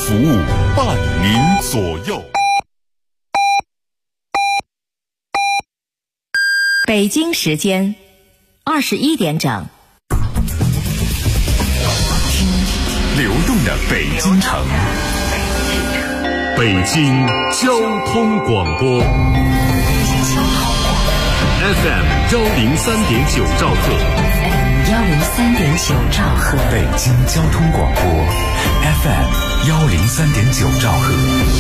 服务，伴您左右。 北京时间21点整。 流动的北京城，北京交通广播 FM 103.9兆赫 103.9兆赫， 北京交通广播 FM 103.9兆赫。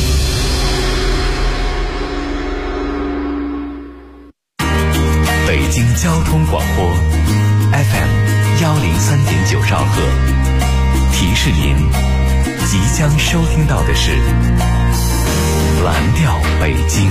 北京交通广播 FM 103.9兆赫，提示您，即将收听到的是蓝调北京。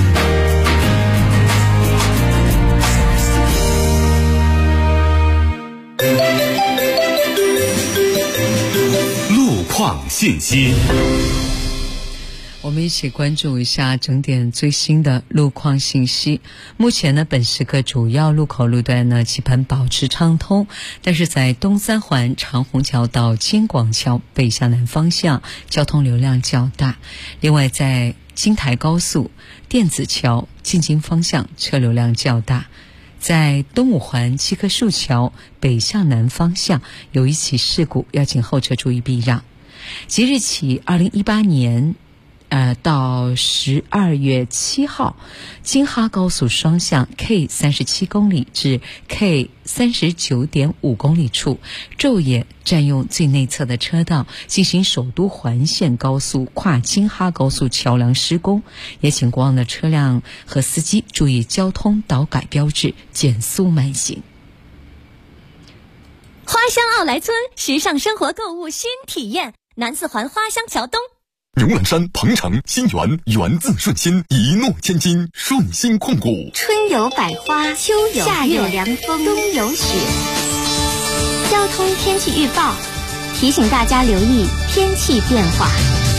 路况信息。 我们一起关注一下整点最新的路况信息。目前呢，本时刻主要路口路段呢基本保持畅通，但是在东三环长虹桥到京广桥北向南方向交通流量较大。另外，在京台高速电子桥进京方向车流量较大。在东五环七棵树桥北向南方向有一起事故，要请后车注意避让。即日起2018年到12月7号，京哈高速双向 K 37公里至 K 39.5公里处，昼夜占用最内侧的车道进行首都环线高速跨京哈高速桥梁施工，也请过往的车辆和司机注意交通导改标志，减速慢行。 花乡奥莱村时尚生活购物新体验，南四环花乡桥东。 牛栏山、鹏城、新源，源自顺心，一诺千金，顺心控股。 春有百花，秋有夏有凉风，冬有雪。交通天气预报提醒大家留意天气变化。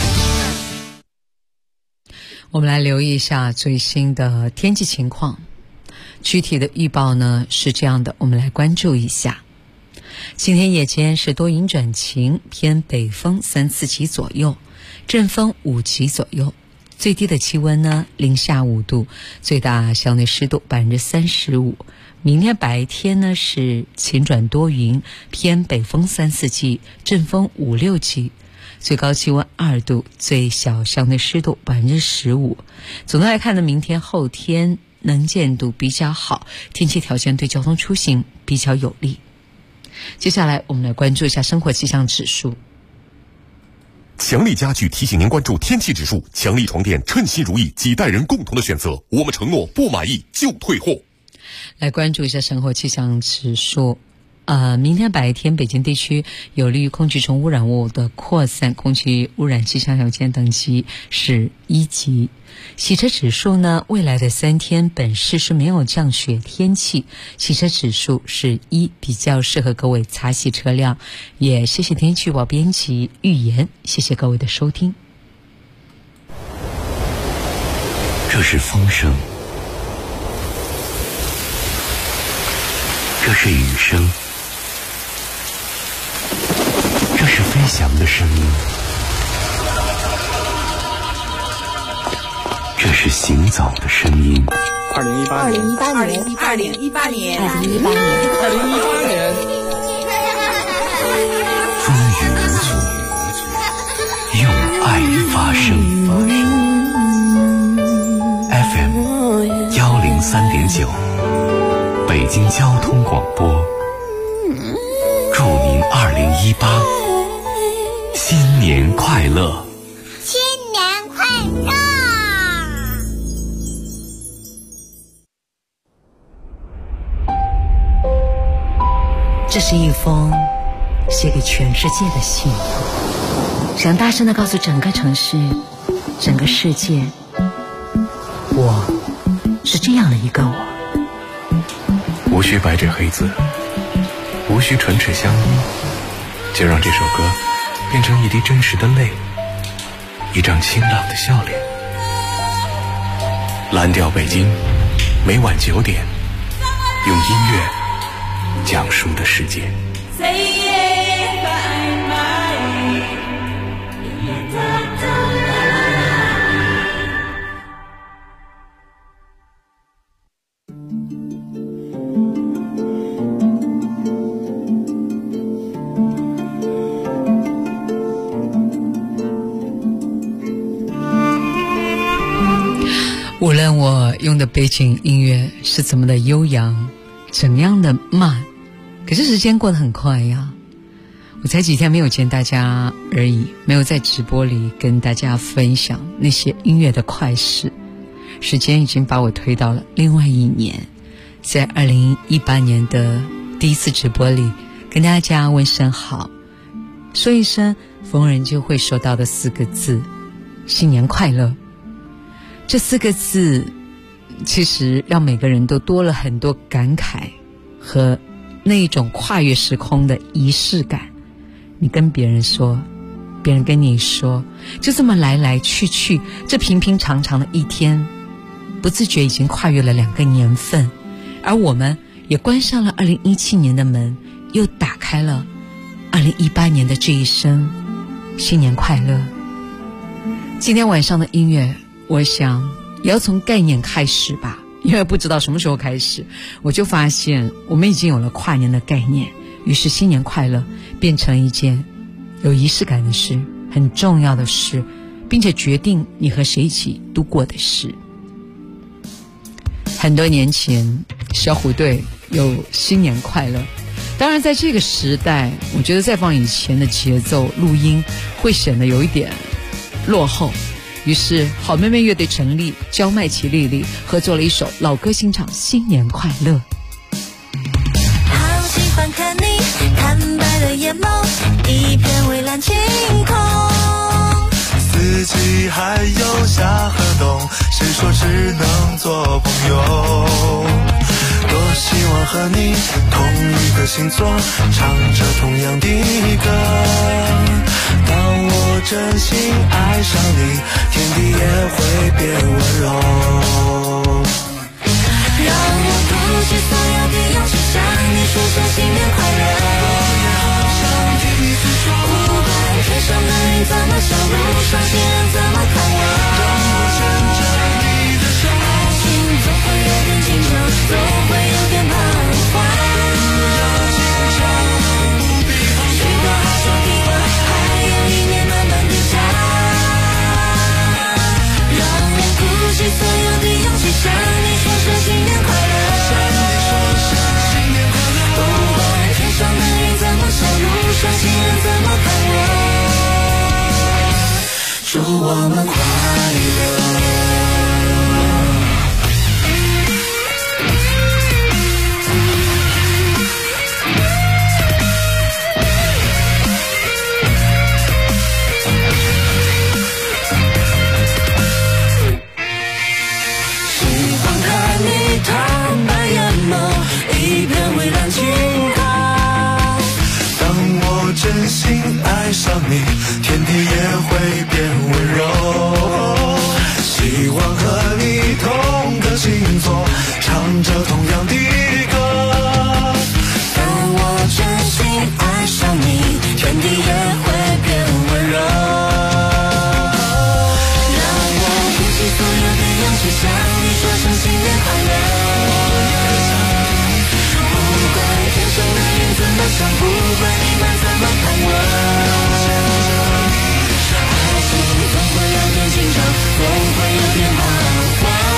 我们来留意一下最新的天气情况。具体的预报呢是这样的，我们来关注一下。今天夜间是多云转晴，偏北风3、4级左右，阵风5级左右，最低的气温呢零下5度，最大相对湿度35%。明天白天呢是晴转多云，偏北风3、4级，阵风5、6级，最高气温2度，最小相对湿度15%。总的来看呢，明天后天能见度比较好，天气条件对交通出行比较有利。接下来我们来关注一下生活气象指数。 强力家具提醒您关注天气指数，强力床垫称心如意，几代人共同的选择，我们承诺不满意就退货。 来关注一下生活气象指数。明天白天北京地区有利于空气中污染物的扩散，空气污染气象条件等级是1级。洗车指数呢，未来的3天本市是没有降雪天气，洗车指数是1，比较适合各位擦洗车辆。也谢谢天气预报编辑预言，谢谢各位的收听。 这是风声，这是雨声，这是飞翔的声音，这是行走的声音。 2018年， 风雨无阻，用爱发声。FM 103.9，北京交通广播，祝您2018新年快乐！ 新年快乐！ 这是一封写给全世界的信，想大声地告诉整个城市、整个世界，我是这样的一个我。 无需白纸黑字，无需唇齿相依，就让这首歌变成一滴真实的泪，一张清朗的笑脸。蓝调北京，每晚9点，用音乐讲述的世界。 Say it by my 无论我用的背景音乐是怎么的悠扬，怎样的慢，可是时间过得很快呀。我才几天没有见大家而已，没有在直播里跟大家分享那些音乐的快事，时间已经把我推到了另外一年，在2018年的第一次直播里跟大家问声好，说一声逢人就会说到的4个字，新年快乐。这4个字其实让每个人都多了很多感慨和那一种跨越时空的仪式感。你跟别人说，别人跟你说，就这么来来去去，这平平常常的一天，不自觉已经跨越了2个年份，而我们也关上了2017年的门，又打开了2018年的这一声新年快乐。今天晚上的音乐，我想也要从概念开始吧，因为不知道什么时候开始，我就发现我们已经有了跨年的概念，于是新年快乐变成一件有仪式感的事，很重要的事，并且决定你和谁一起度过的事。很多年前小虎队有新年快乐，当然在这个时代，我觉得再放以前的节奏录音会显得有一点落后，于是好妹妹乐队成立，焦麦琪丽丽合作了一首老歌新唱新年快乐。 好喜欢看你坦白的眼眸，一片蔚蓝晴空， 四季还有夏和冬，谁说只能做朋友？多希望和你同一个星座，唱着同样的歌。当我真心爱上你，天地也会变温柔。 让我鼓起所有的勇气，向你说声新年快乐。 我也好想听你诉说， 不管天上的云怎么笑，路上行人怎么看我。 让我牵着你的手， 心总会有点紧张，总会有点彷徨。 要紧张不必慌许多好说的话，还有一年慢慢地讲。让我鼓起所有的勇气，向你说声新年快乐。 向你说声新年快乐。 不管天上的云怎么笑，路上行人怎么看我。祝我们快乐。 真心爱上你，天地也会变温柔。希望和你同个星座，唱着同样的歌。 当我真心爱上你，天地也会变温柔。让我鼓起所有的勇气，向你说声新年快乐。不管天上的云怎么想，不管你们怎么看我，爱情总会有点紧张，总会有点彷徨。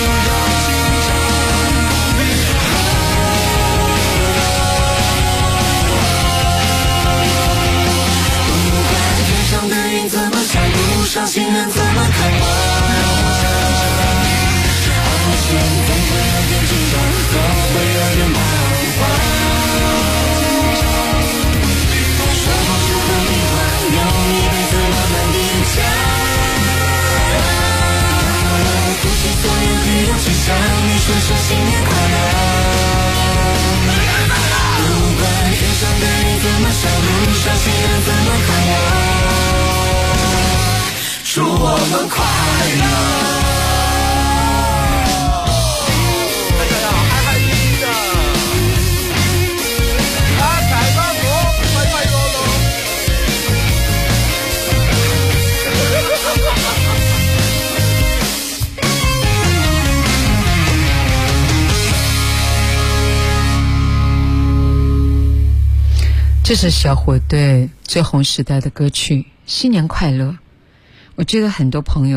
不管天上的云怎么想，路上行人怎么看我，爱情总会有点紧张，总会有点彷徨。用一辈子慢慢地讲，鼓起所有的勇气，向你说声新年快乐。不管天上的云怎么笑，路上行人怎么看我，祝我们快乐。 这是小虎队最红时代的歌曲《新年快乐》。我觉得很多朋友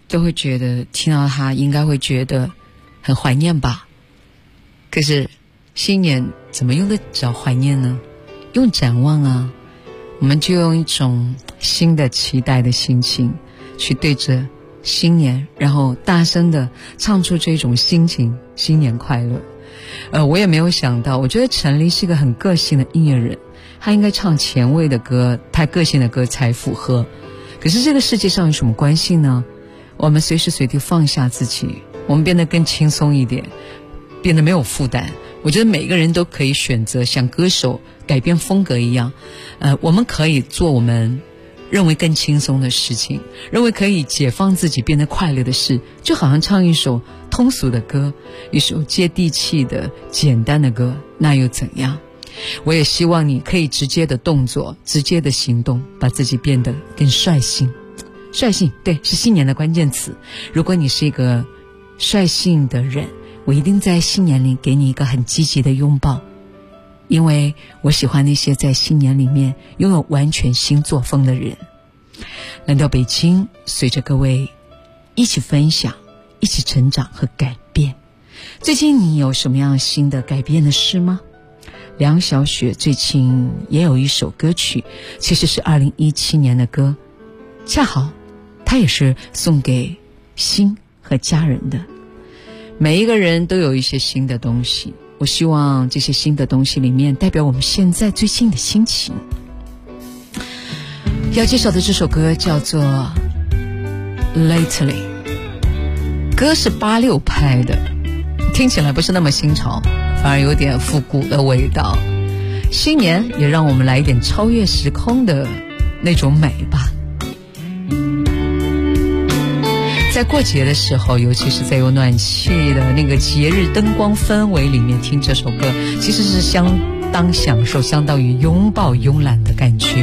都会觉得听到它应该会觉得很怀念吧。可是新年怎么用得着怀念呢？用展望啊，我们就用一种新的期待的心情去对着新年，然后大声的唱出这种心情，新年快乐。我也没有想到，我觉得陈黎是个很个性的音乐人，他应该唱前卫的歌，他个性的歌才符合。可是这个世界上有什么关系呢？我们随时随地放下自己，我们变得更轻松一点，变得没有负担。我觉得每个人都可以选择像歌手改变风格一样，我们可以做我们认为更轻松的事情，认为可以解放自己变得快乐的事，就好像唱一首通俗的歌，一首接地气的简单的歌，那又怎样？我也希望你可以直接的动作，直接的行动，把自己变得更率性。率性，对，是新年的关键词。如果你是一个率性的人，我一定在新年里给你一个很积极的拥抱，因为我喜欢那些在新年里面拥有完全新作风的人。来到北京，随着各位一起分享，一起成长和改变。最近你有什么样新的改变的事吗？梁晓雪最近也有一首歌曲，其实是2017年的歌，恰好它也是送给心和家人的。每一个人都有一些新的东西，我希望这些新的东西里面代表我们现在最近的心情。要介绍的这首歌叫做 Lately， 歌是86拍的，听起来不是那么新潮，反而有点复古的味道。新年也让我们来一点超越时空的那种美吧。在过节的时候，尤其是在有暖气的那个节日灯光氛围里面听这首歌，其实是相当享受，相当于拥抱慵懒的感觉。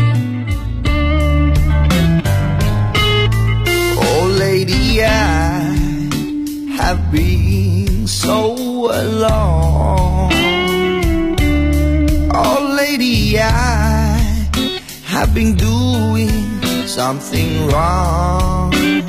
Oh lady, I have been so alone. Oh lady, I have been doing something wrong.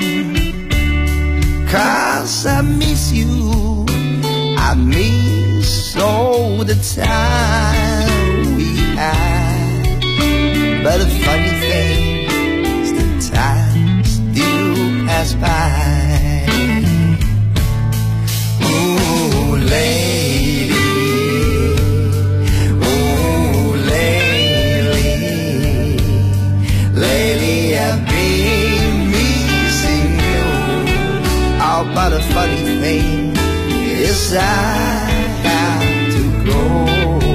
'Cause I miss you, I miss all the time we had. But the funny thing is the time still pass by. Ooh, lady, ooh, lady, lady, I've been missing you. Oh, but the funny thing is I have to go.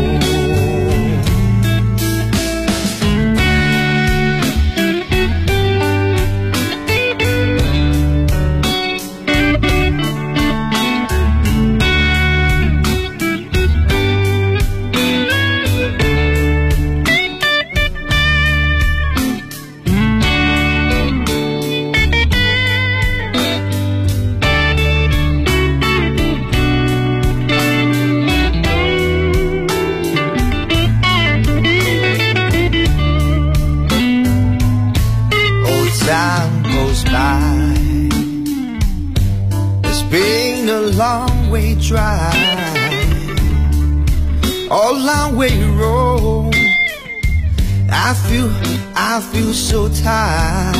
Time goes by. It's been a long way drive, a long way road. I feel so tired.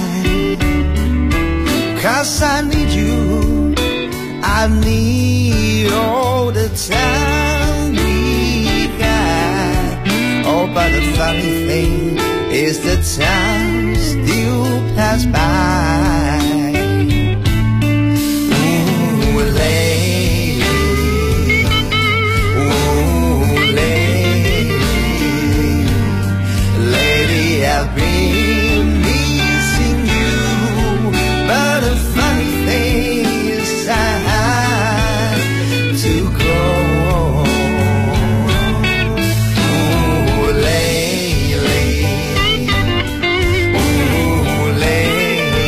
'Cause I need you, I need all the time we got. Oh, but the funny thing is the time still pass by. Ooh, lady, ooh, lady, lady, I've been missing you. But the funny thing is I have to go. Ooh, lady, ooh, lady,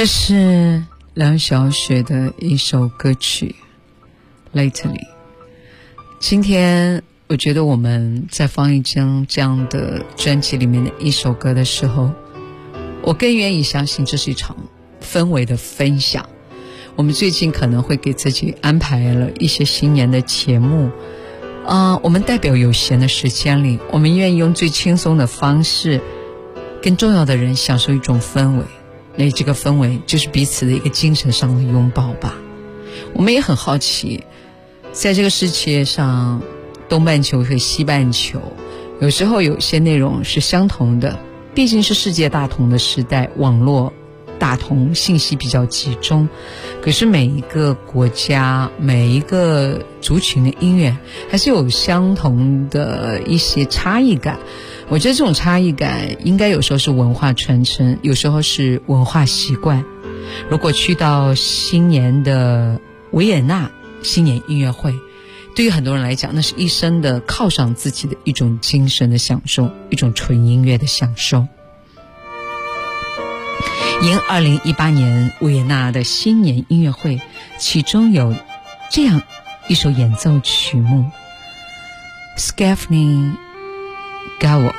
这是梁晓雪的一首歌曲 Lately。 今天我觉得我们在放一张这样的专辑里面的一首歌的时候，我更愿意相信这是一场氛围的分享。我们最近可能会给自己安排了一些新年的节目，我们代表有闲的时间里，我们愿意用最轻松的方式跟重要的人享受一种氛围，那这个氛围就是彼此的一个精神上的拥抱吧。我们也很好奇，在这个世界上，东半球和西半球有时候有些内容是相同的，毕竟是世界大同的时代，网络大同，信息比较集中，可是每一个国家每一个族群的音乐还是有相同的一些差异感。我觉得这种差异感应该有时候是文化传承，有时候是文化习惯。如果去到新年的维也纳新年音乐会，对于很多人来讲，那是一生的犒赏自己的一种精神的享受，一种纯音乐的享受。迎2018年维也纳的新年音乐会，其中有这样一首演奏曲目 Stephanie Gawot。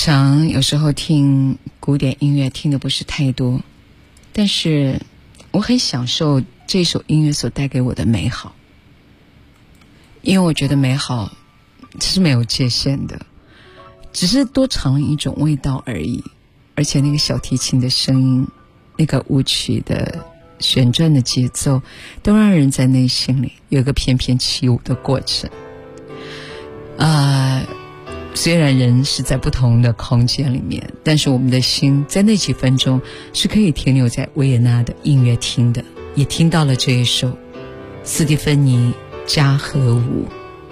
常有时候听古典音乐听的不是太多，但是我很享受这首音乐所带给我的美好，因为我觉得美好是没有界限的，只是多尝了一种味道而已。而且那个小提琴的声音，那个舞曲的旋转的节奏，都让人在内心里有一个翩翩起舞的过程。虽然人是在不同的空间里面，但是我们的心在那几分钟是可以停留在维也纳的音乐厅的，也听到了这一首斯蒂芬妮嘉禾舞。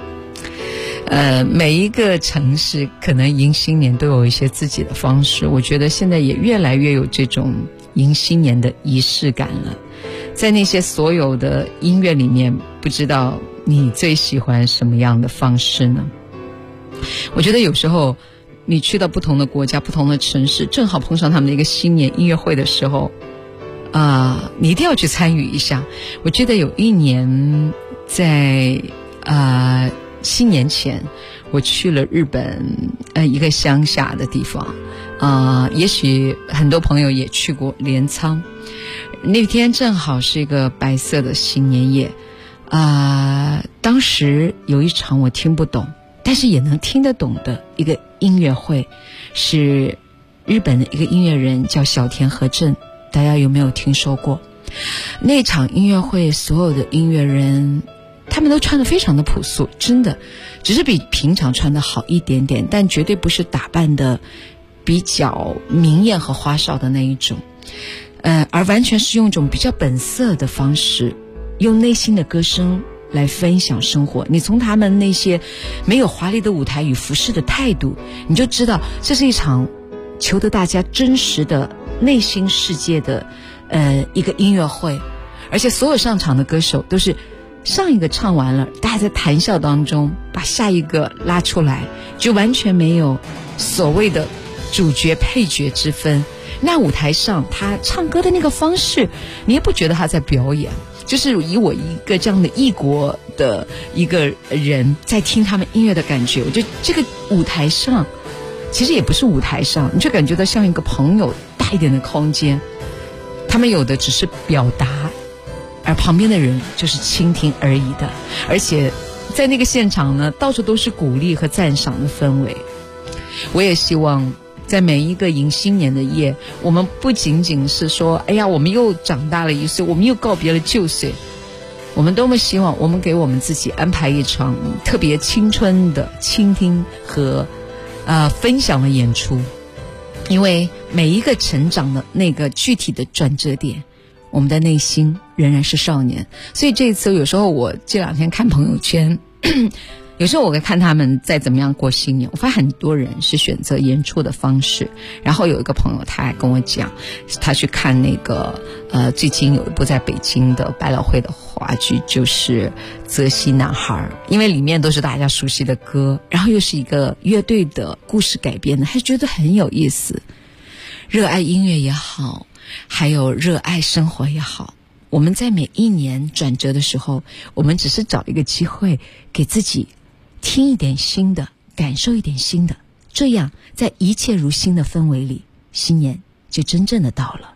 每一个城市可能迎新年都有一些自己的方式，我觉得现在也越来越有这种迎新年的仪式感了。在那些所有的音乐里面，不知道你最喜欢什么样的方式呢？我觉得有时候你去到不同的国家、不同的城市，正好碰上他们的一个新年音乐会的时候，你一定要去参与一下。我记得有一年在新年前，我去了日本一个乡下的地方，也许很多朋友也去过镰仓。那天正好是一个白色的新年夜，当时有一场我听不懂，但是也能听得懂的一个音乐会，是日本的一个音乐人叫小田和正，大家有没有听说过？那场音乐会所有的音乐人他们都穿得非常的朴素，真的只是比平常穿得好一点点，但绝对不是打扮的比较明艳和花哨的那一种，而完全是用一种比较本色的方式，用内心的歌声来分享生活。你从他们那些没有华丽的舞台与服饰的态度，你就知道这是一场求得大家真实的内心世界的一个音乐会。而且所有上场的歌手都是上一个唱完了，大家在谈笑当中把下一个拉出来，就完全没有所谓的主角配角之分。那舞台上他唱歌的那个方式，你也不觉得他在表演，就是以我一个这样的异国的一个人在听他们音乐的感觉，我觉得这个舞台上其实也不是舞台上，你就感觉到像一个朋友大一点的空间，他们有的只是表达，而旁边的人就是倾听而已的。而且在那个现场呢，到处都是鼓励和赞赏的氛围。我也希望在每一个迎新年的夜，我们不仅仅是说哎呀我们又长大了一岁，我们又告别了旧岁，我们多么希望我们给我们自己安排一场特别青春的倾听和分享的演出。因为每一个成长的那个具体的转折点，我们的内心仍然是少年。所以这一次有时候我这两天看朋友圈有时候我会看他们在怎么样过新年，我发现很多人是选择演出的方式。然后有一个朋友他还跟我讲，他去看那个最近有一部在北京的百老汇的话剧，就是《泽西男孩》，因为里面都是大家熟悉的歌，然后又是一个乐队的故事改编的，还觉得很有意思。热爱音乐也好，还有热爱生活也好，我们在每一年转折的时候，我们只是找一个机会给自己听一点新的，感受一点新的，这样在一切如新的氛围里，新年就真正的到了。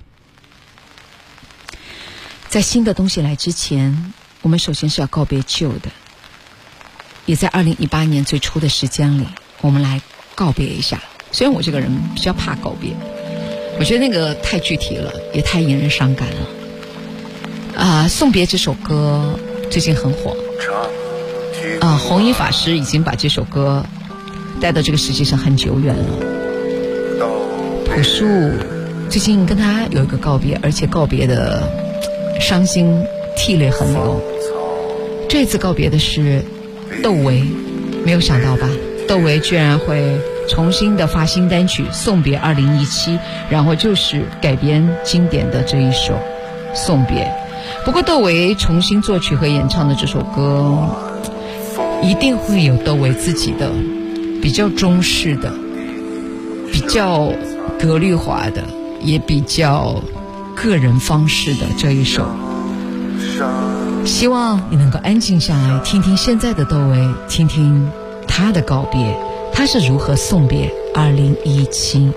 在新的东西来之前，我们首先是要告别旧的，也在2018年最初的时间里，我们来告别一下。虽然我这个人比较怕告别，我觉得那个太具体了，也太引人伤感了。送别这首歌最近很火，弘一法师已经把这首歌带到这个世界上很久远了。朴树最近跟他有一个告别，而且告别的伤心涕泪横流。这次告别的是窦唯，没有想到吧？窦唯居然会重新的发新单曲《送别2017》，然后就是改编经典的这一首《送别》。不过窦唯重新作曲和演唱的这首歌，一定会有窦唯自己的比较中式的、比较格律化的，也比较个人方式的这一首。希望你能够安静下来，听听现在的窦唯，听听他的告别，他是如何送别 2017。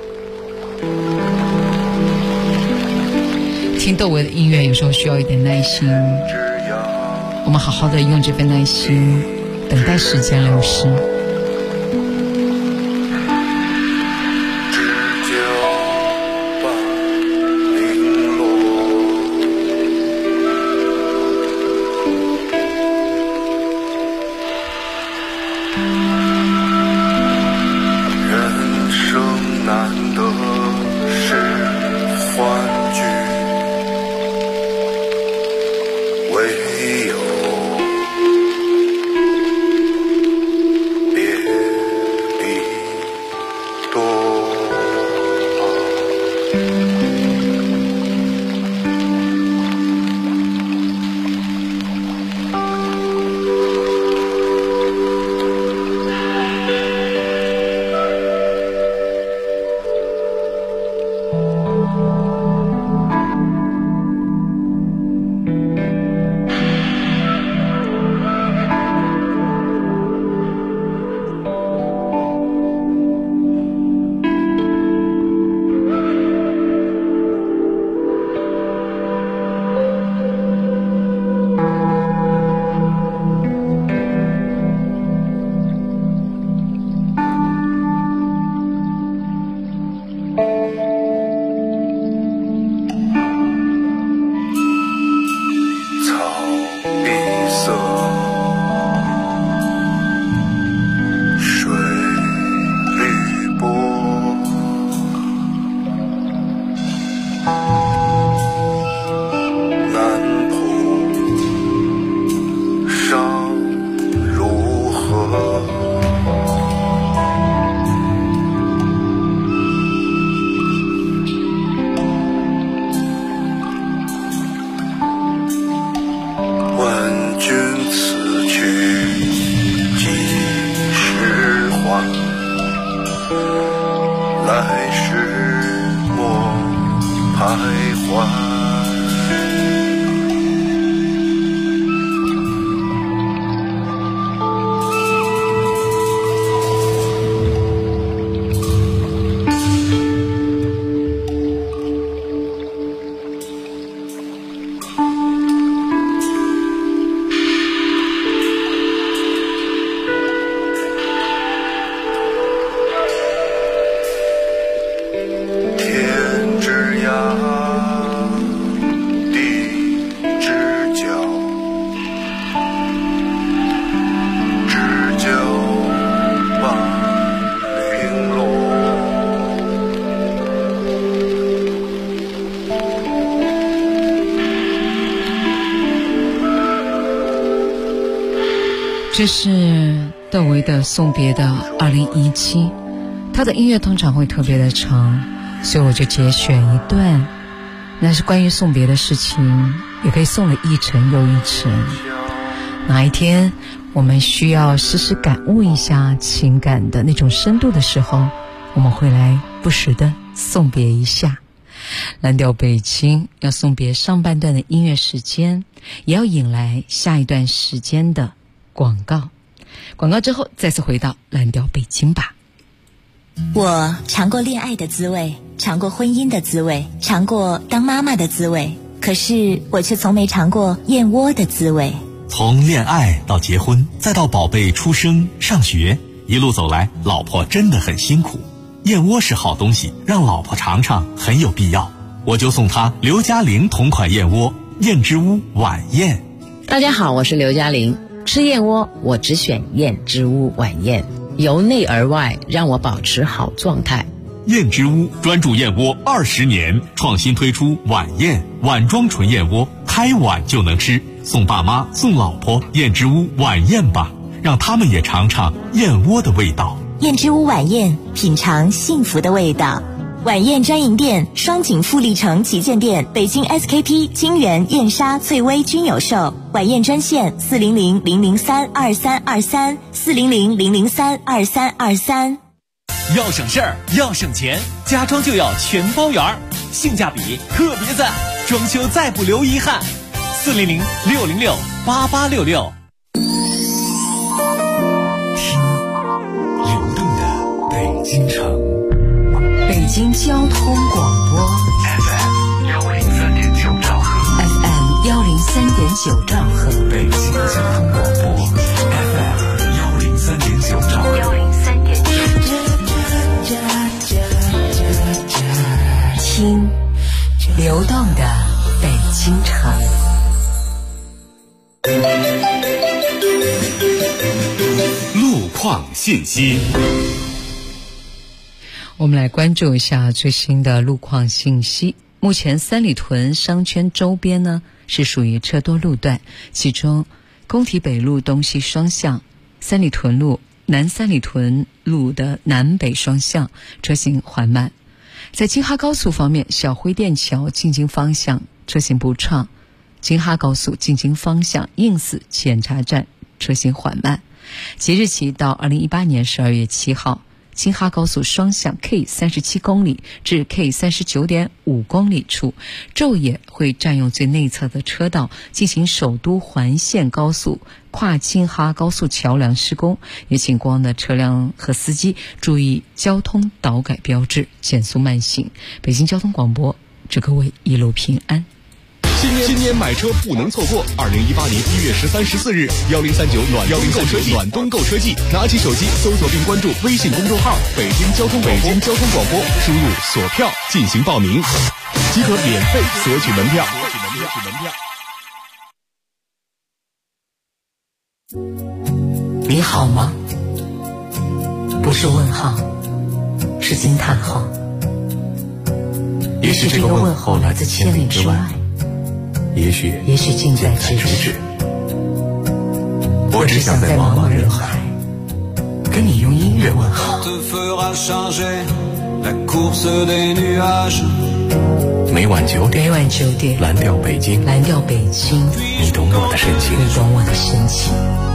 听窦唯的音乐有时候需要一点耐心，我们好好的用这份耐心等待时间流逝。这是窦唯的送别的2017，他的音乐通常会特别的长，所以我就节选一段，那是关于送别的事情，也可以送了一程又一程。哪一天我们需要时时感悟一下情感的那种深度的时候，我们会来不时的送别一下。蓝调北京要送别上半段的音乐时间，也要引来下一段时间的广告之后再次回到蓝调北京吧。 我尝过恋爱的滋味，尝过婚姻的滋味，尝过当妈妈的滋味，可是我却从没尝过燕窝的滋味。 从恋爱到结婚，再到宝贝出生上学，一路走来，老婆真的很辛苦。燕窝是好东西，让老婆尝尝很有必要。我就送她刘嘉玲同款燕窝，燕之屋晚宴。 大家好，我是刘嘉玲。吃燕窝我只选燕之屋晚宴，由内而外让我保持好状态。 燕之屋专注燕窝20年，创新推出晚宴碗装纯燕窝，开碗就能吃，送爸妈送老婆燕之屋晚宴吧，让他们也尝尝燕窝的味道。 燕之屋晚宴，品尝幸福的味道。晚宴专营店：双井富力城旗舰店、北京 SKP、金源、燕莎、翠微均有售。晚宴专线400-003-2323，400-003-2323。 要省事儿，要省钱，家装就要全包圆，性价比特别赞，装修再不留遗憾。400-606-8866。 听流动的北京。 京城， 北京交通广播 FM 103.9兆赫 ，FM 103.9兆赫， 北京交通广播 FM 103.9兆赫，103.9。 听流动的北京城。 路况信息， 我们来关注一下最新的路况信息。目前三里屯商圈周边呢是属于车多路段，其中工体北路东西双向、三里屯路南三里屯路的南北双向车行缓慢。在京哈高速方面，小灰店桥进京方向车行不畅，京哈高速进京方向应寺检查站车行缓慢。即日起到2018年12月7号，京哈高速双向 K37公里至 K39.5公里处，昼夜会占用最内侧的车道进行首都环线高速跨京哈高速桥梁施工，也请过往的车辆和司机注意交通导改标志，减速慢行。北京交通广播，祝各位一路平安。 新年买车不能错过！2018年1月13、14日，1039暖冬购车季，拿起手机搜索并关注微信公众号“北京交通广播”，输入锁票进行报名，即可免费索取门票。 你好吗？不是问号，是惊叹号。 也许这个问候来自千里之外，也许近在咫尺。我只想在茫茫人海跟你用音乐问好。每晚9点，蓝调北京，你懂我的深情。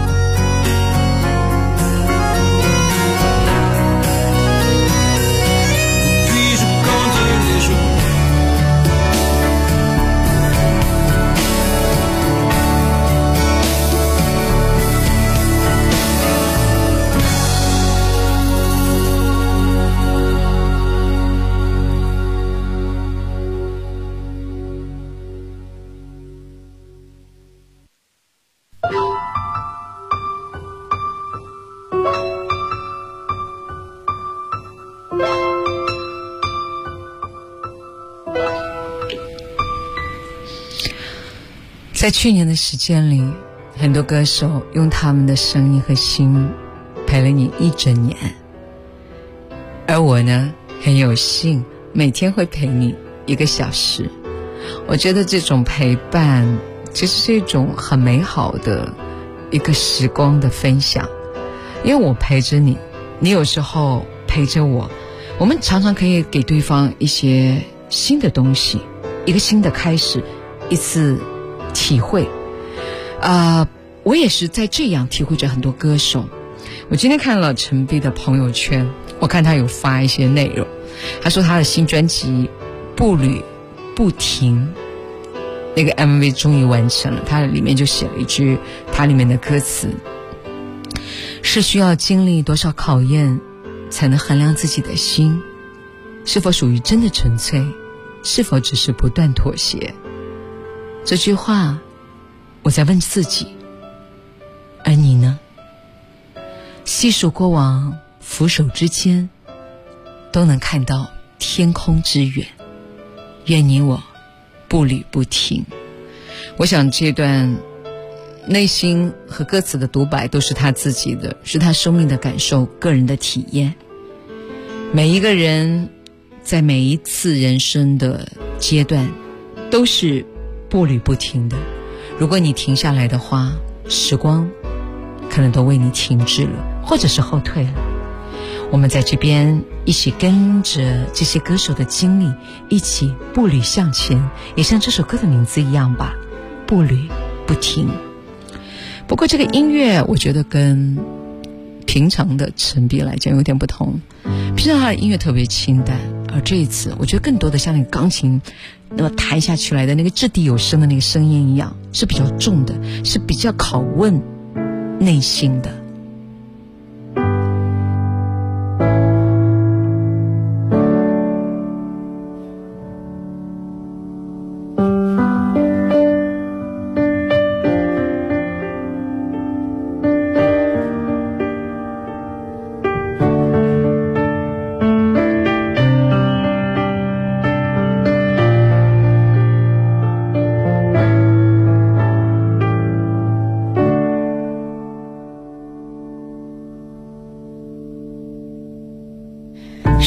在去年的时间里，很多歌手用他们的声音和心陪了你一整年，而我呢，很有幸每天会陪你1个小时。我觉得这种陪伴其实是一种很美好的一个时光的分享，因为我陪着你，你有时候陪着我，我们常常可以给对方一些新的东西，一个新的开始，一次体会。我也是在这样体会着很多歌手。我今天看了陈碧的朋友圈，我看他有发一些内容，他说他的新专辑《步履不停》那个 MV 终于完成了，他里面就写了一句，他里面的歌词是需要经历多少考验才能衡量自己的心是否属于真的纯粹，是否只是不断妥协。这句话我在问自己，而你呢？细数过往俯首之间，都能看到天空之远。愿你我步履不停。我想这段内心和歌词的独白都是他自己的，是他生命的感受，个人的体验。每一个人在每一次人生的阶段都是步履不停的，如果你停下来的话，时光可能都为你停滞了，或者是后退了。我们在这边一起跟着这些歌手的经历，一起步履向前，也像这首歌的名字一样吧，步履不停。不过这个音乐我觉得跟平常的陈碧来讲有点不同，平常他的音乐特别清淡，而这一次我觉得更多的像那个钢琴那么弹下去来的那个掷地有声的那个声音一样，是比较重的，是比较拷问内心的。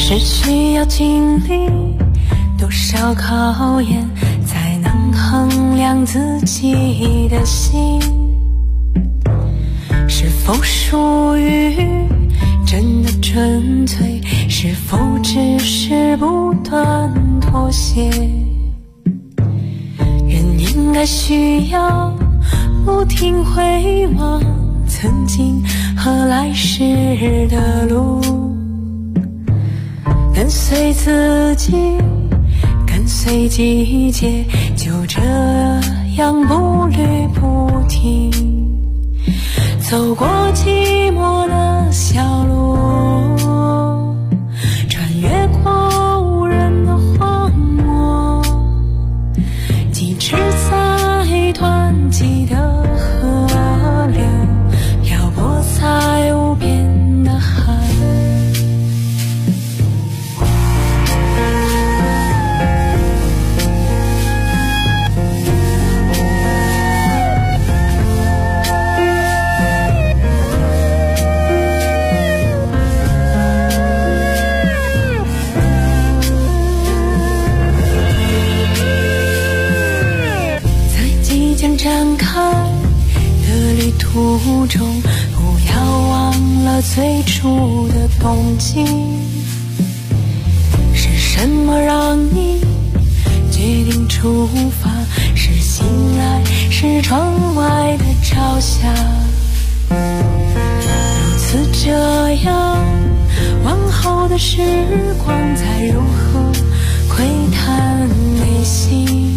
是需要经历多少考验，才能衡量自己的心是否属于真的纯粹，是否只是不断妥协。人应该需要不停回望曾经和来时的路，跟随自己，跟随季节，就这样步履不停，走过寂寞的小路，穿越过无人的荒漠，几只在湍急的河流，漂泊在无边的海。展开的旅途中，不要忘了最初的动机，是什么让你决定出发？是醒来，是窗外的朝霞。如此这样，往后的时光再如何窥探内心，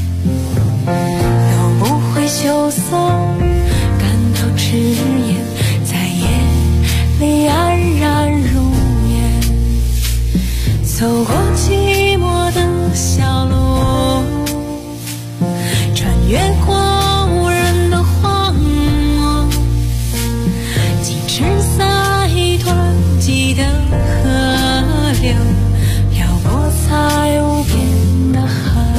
羞涩感到迟延，在夜里安然入眠，走过寂寞的小路，穿越过无人的荒漠，几只在湍急的河流，漂泊在无边的海，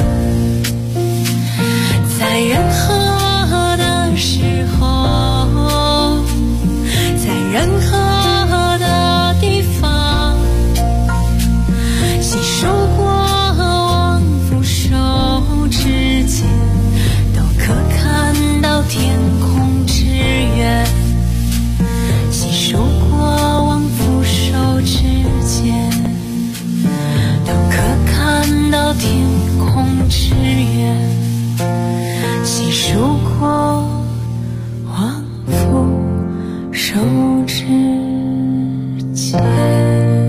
在任何时候，在任何的地方，细数过往俯首之间，都可看到天空之远。细数过往俯首之间，都可看到天空之远。细数过往俯首之间。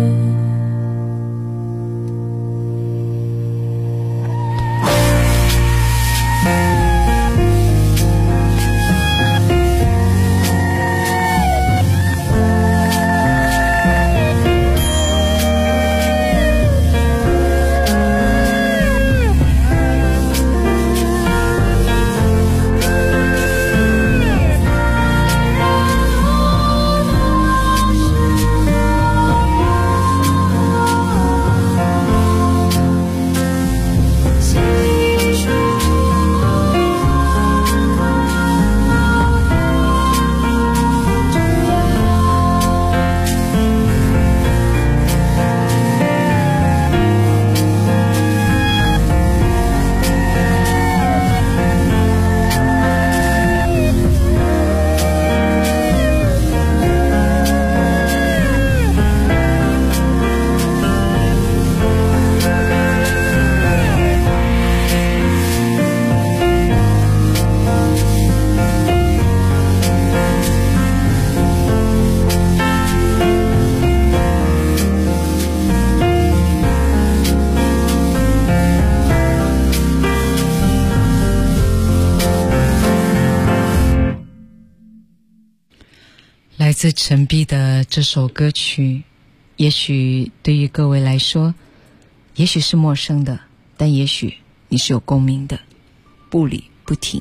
来自陈碧的这首歌曲，也许对于各位来说，也许是陌生的，但也许你是有共鸣的。步履不停，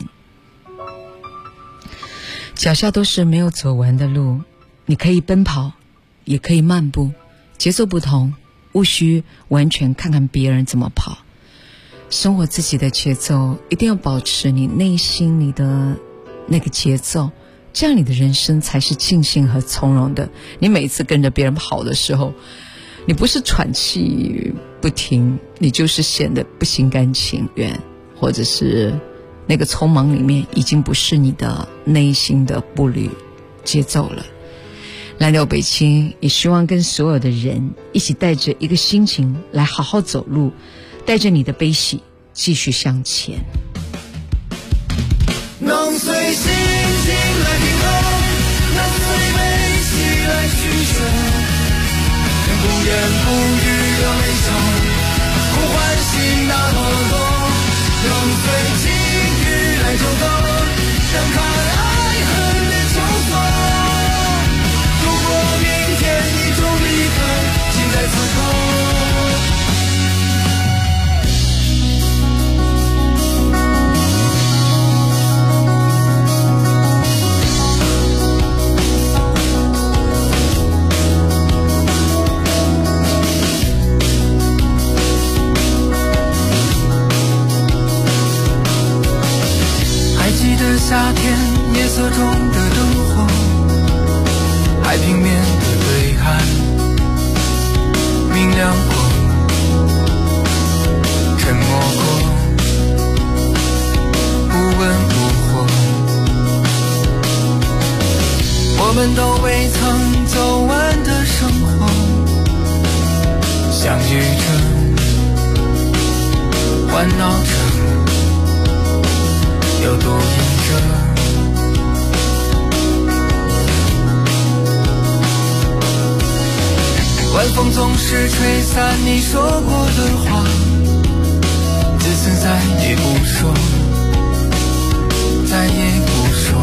脚下都是没有走完的路，你可以奔跑，也可以漫步，节奏不同，务需完全看看别人怎么跑。生活自己的节奏，一定要保持你内心里的那个节奏，这样你的人生才是尽兴和从容的。你每次跟着别人跑的时候， 你不是喘气不停，你就是显得不心甘情愿，或者是那个匆忙里面已经不是你的内心的步履节奏了。蓝调北京也希望跟所有的人一起带着一个心情来好好走路，带着你的悲喜继续向前。 能随心情来平衡，能随悲喜来取舍，能不言不语的微笑，空欢喜那么多，能随境遇来纠葛，能看爱恨别求索。如果明天你终离开，请在此刻。夏天夜色中的灯火，海平面的对岸明亮过，沉默过，不温不火。我们都未曾走完的生活，相遇着，欢闹着，又多疑。晚风总是吹散你说过的话，自此再也不说，再也不说。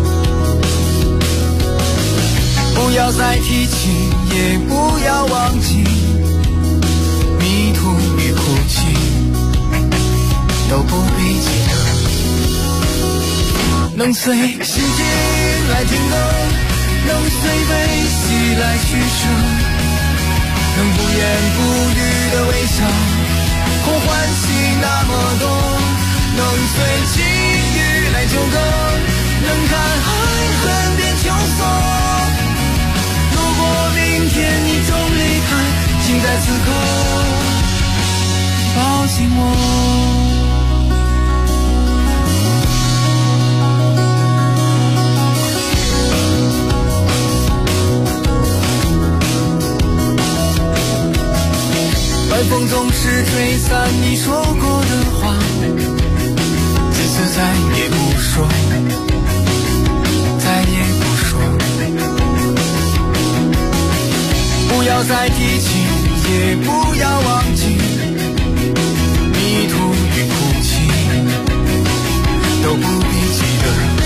不要再提起，也不要忘记，迷途与哭泣都不必记得。能随心情来听歌，能随悲喜来取舍，能不言不语的微笑，空欢喜那么多，能随境遇来纠葛，能看爱恨别求索。如果明天你终离开，请在此刻抱紧我。晚风总是吹散你说过的话，自此再也不说，再也不说。不要再提起，也不要忘记，迷途与哭泣都不必记得。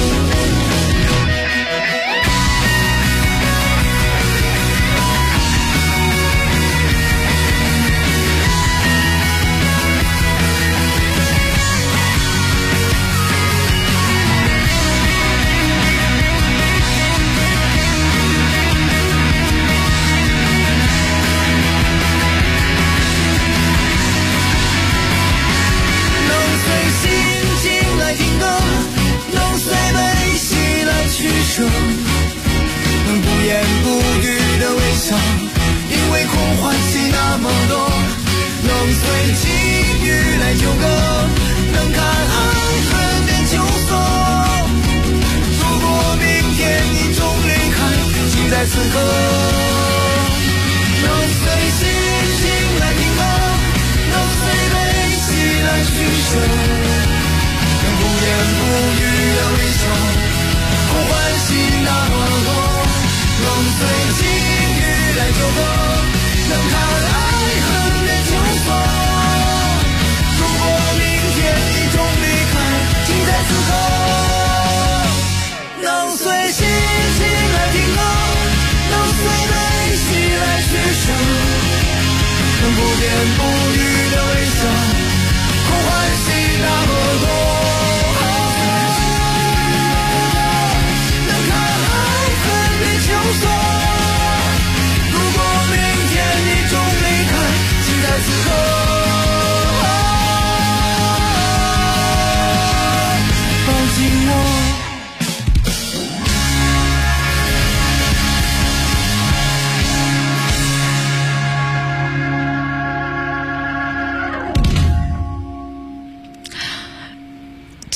能不言不语的微笑，因为空欢喜那么多，能随境遇来纠葛，能看爱恨别求索。如果明天你终离开，请在此刻能随心情来听歌，能随悲喜来取舍，能不言不语的微笑，空欢喜那么多，能随境遇来纠葛，能看爱恨别求索。如果明天你终离开，请在此刻能随心情来听歌，能随悲喜来取舍，能不言不语的微笑，空欢喜那么多。如果明天你终离开，请在此刻抱紧我。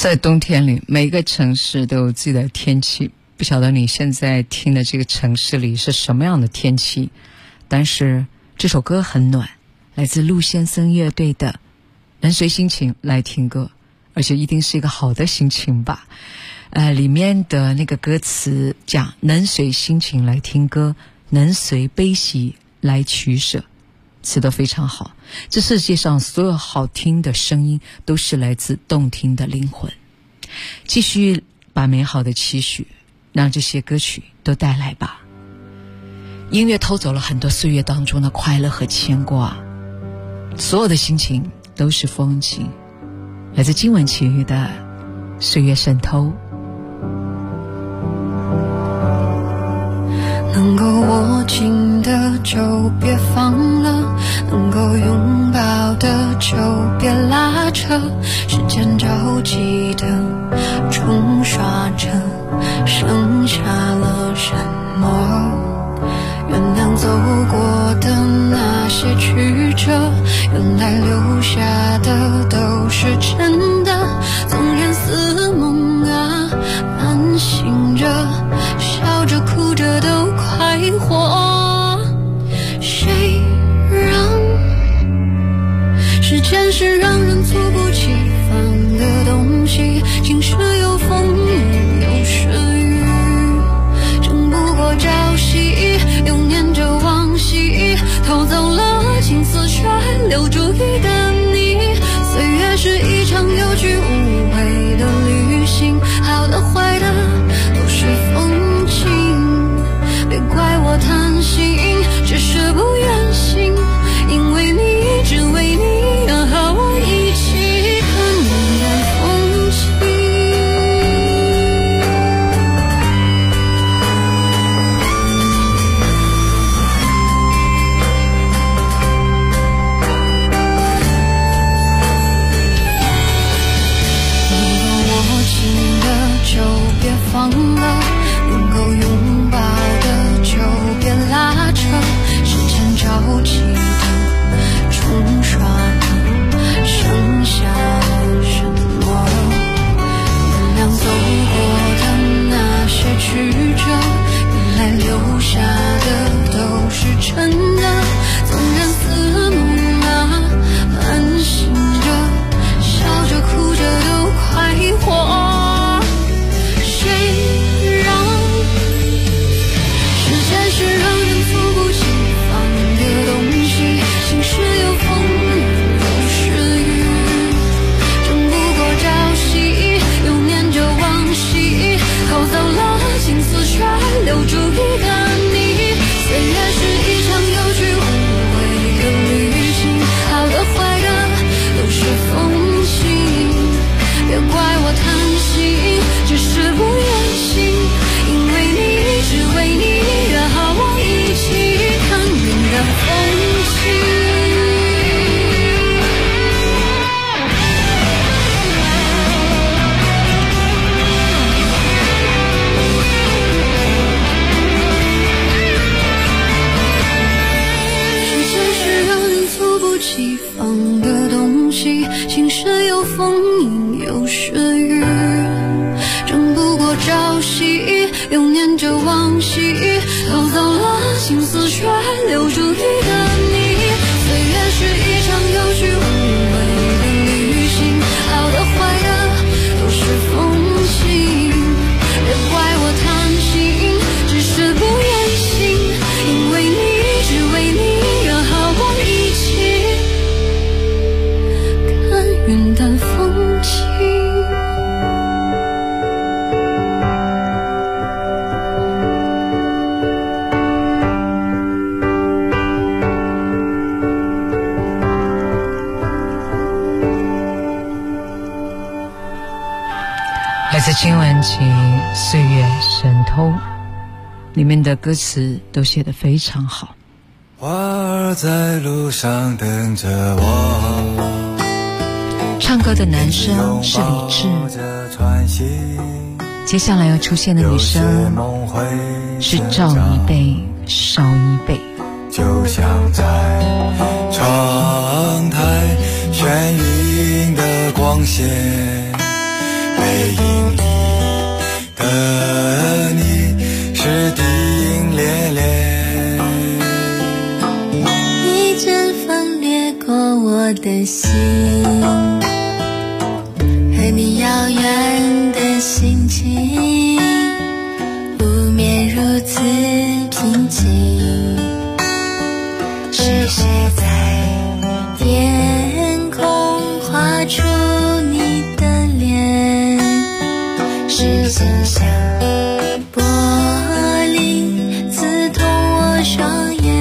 在冬天里，每个城市都有自己的天气，不晓得你现在听的这个城市里是什么样的天气，但是这首歌很暖，来自陆先生乐队的《能随心情来听歌》，而且一定是一个好的心情吧。里面的那个歌词讲能随心情来听歌，能随悲喜来取舍，词都非常好。这世界上所有好听的声音都是来自动听的灵魂。继续把美好的期许让这些歌曲都带来吧。音乐偷走了很多岁月当中的快乐和牵挂，所有的心情都是风景。来自金文岐的岁月渗透。 能够握紧的就别放了，能够拥抱的就别拉扯，时间着急的冲刷着，剩下了什么？原谅走过的那些曲折，原来留下的都是真的，纵然似梦啊，安醒着，笑着哭着都快活。谁让时间是让人猝不及防的东西，晴时有风有时雨，争不过朝夕，又念着往昔，偷走了青丝却留住一个你。岁月是一场有去无回的旅行，好的坏的都是风景，别怪我贪心，只是不愿醒，因为你只为你而和我一起看云淡风轻。就别放了，能够拥抱的就别拉扯，时间着急的冲刷的，剩下了什么？原谅走过的那些曲折，原来留下的都是真的，纵然似梦啊，安醒着，笑着哭着都快活。谁让时间是让人猝不及防的东西，晴时有风有时雨，争不过朝夕，又念着往昔，偷走了青丝却留住一个你。岁月是一场有去无回的旅行，好的坏的都是风景，别怪我贪心，只是不愿醒，因为你只为你而和我一起看云淡风轻。时间是让人猝不及防的东西，晴时有风有时雨，争不过朝夕，又念着往昔，偷走了青丝却留住一个你。岁月是一场有去无回的旅行，好的坏的都是风景，别怪我贪心，只是不愿醒，因为你只为你而和我一起看云淡风轻。 来自金文岐《岁月渗透》，里面的歌词都写得非常好。 花儿在路上等着我， 唱歌的男生是李志，接下来要出现的女生是赵一贝、邵一贝。 就像在窗台眩晕的光线，被背影里的你是滴影烈烈， 一阵风掠过我的心，和你遥远的心情，不免如此平静。是谁在天空画出你的脸？是心像玻璃刺痛我双眼。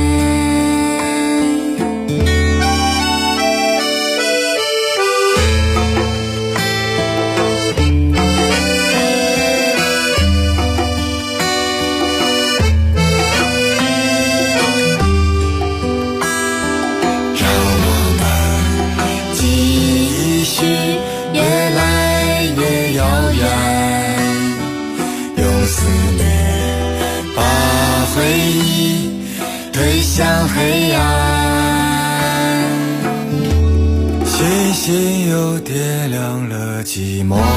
向黑暗， 星星又点亮了寂寞。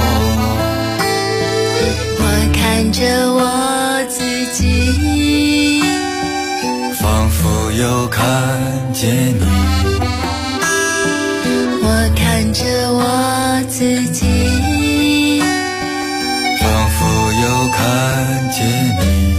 我看着我自己， 仿佛又看见你。 我看着我自己， 仿佛又看见你。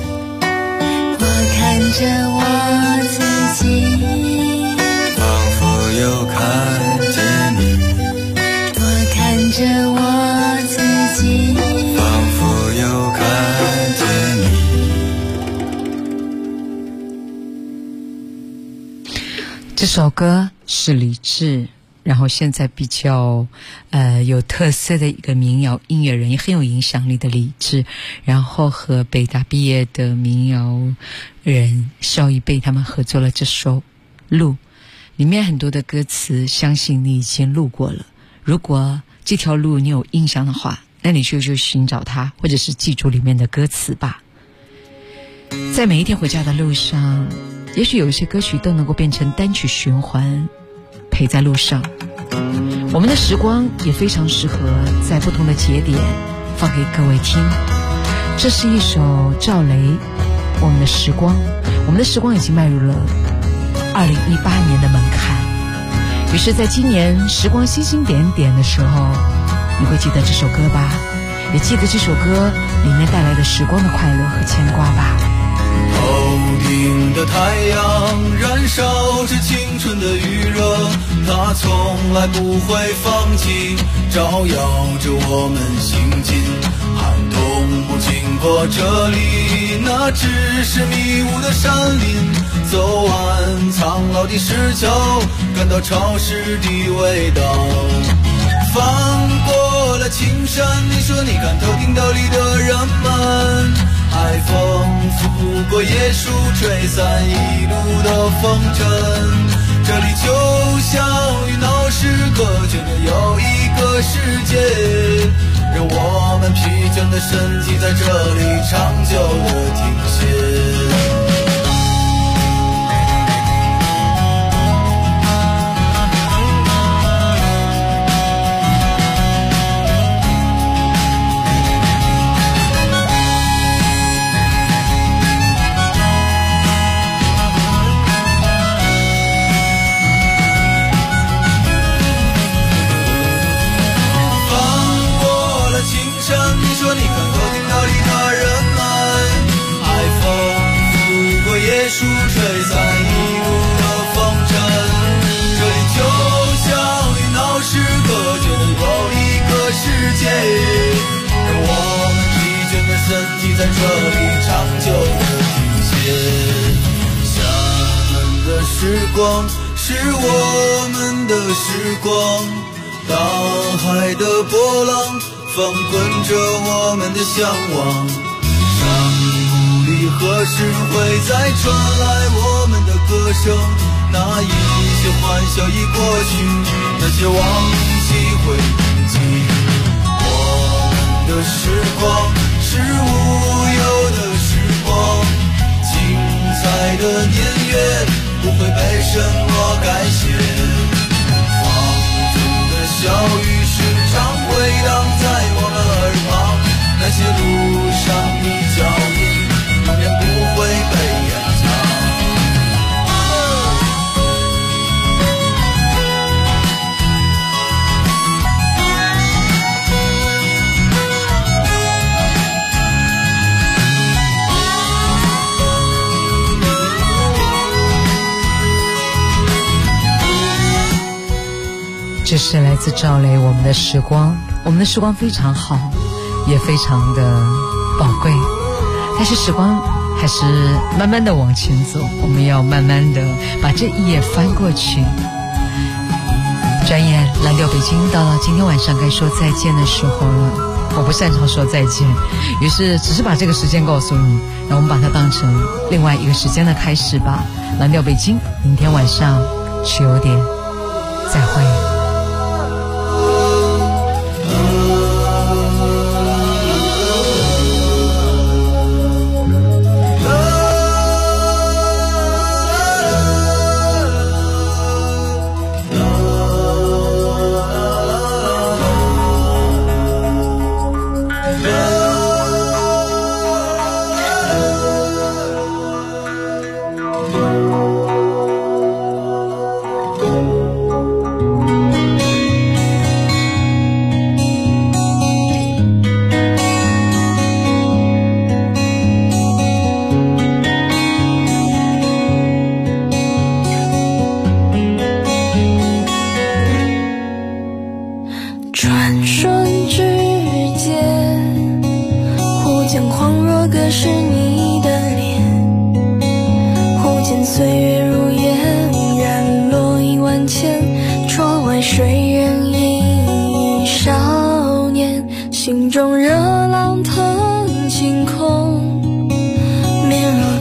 看着我自己， 仿佛又看见你。 我看着我自己， 仿佛又看见你。这首歌是李志，然后现在比较有特色的一个民谣音乐人，也很有影响力的李志，然后和北大毕业的民谣人邵一贝他们合作了这首《路》，里面很多的歌词相信你已经路过了，如果这条路你有印象的话，那你就去寻找它，或者是记住里面的歌词吧。在每一天回家的路上，也许有一些歌曲都能够变成单曲循环，陪在路上。我们的时光也非常适合在不同的节点放给各位听。这是一首赵雷我们的时光，我们的时光已经迈入了2018年的门槛。于是在今年时光星星点点的时候，你会记得这首歌吧，也记得这首歌里面带来的时光的快乐和牵挂吧。 头顶的太阳燃烧着青春的余热，它从来不会放弃，照耀着我们行进。寒冬不经过这里，那只是迷雾的山林。走完苍老的石桥，感到潮湿的味道。翻过了青山，你说你看头顶斗笠的人们，海风拂过椰树，吹散一路的风尘。这里就像与闹市隔绝的又一个世界，让我们疲倦的身体在这里长久的停歇。树吹散一路的风尘，这里就像与闹市隔绝的又一个世界，让我们疲倦的身体在这里长久的停歇。厦门的时光是我们的时光，大海的波浪翻滚着我们的向往。何时会再传来我们的歌声？那一些欢笑已过去，那些往昔会铭记。我们的时光是无忧的时光，精彩的年月不会被什么改写。放纵的小雨时常回荡在我这是来自赵雷我们的时光，我们的时光非常好，也非常的宝贵，但是时光还是慢慢的往前走，我们要慢慢的把这一页翻过去。转眼蓝调北京到了今天晚上该说再见的时候了，我不擅长说再见，于是只是把这个时间告诉你，让我们把它当成另外一个时间的开始吧。蓝调北京，明天晚上19点再会。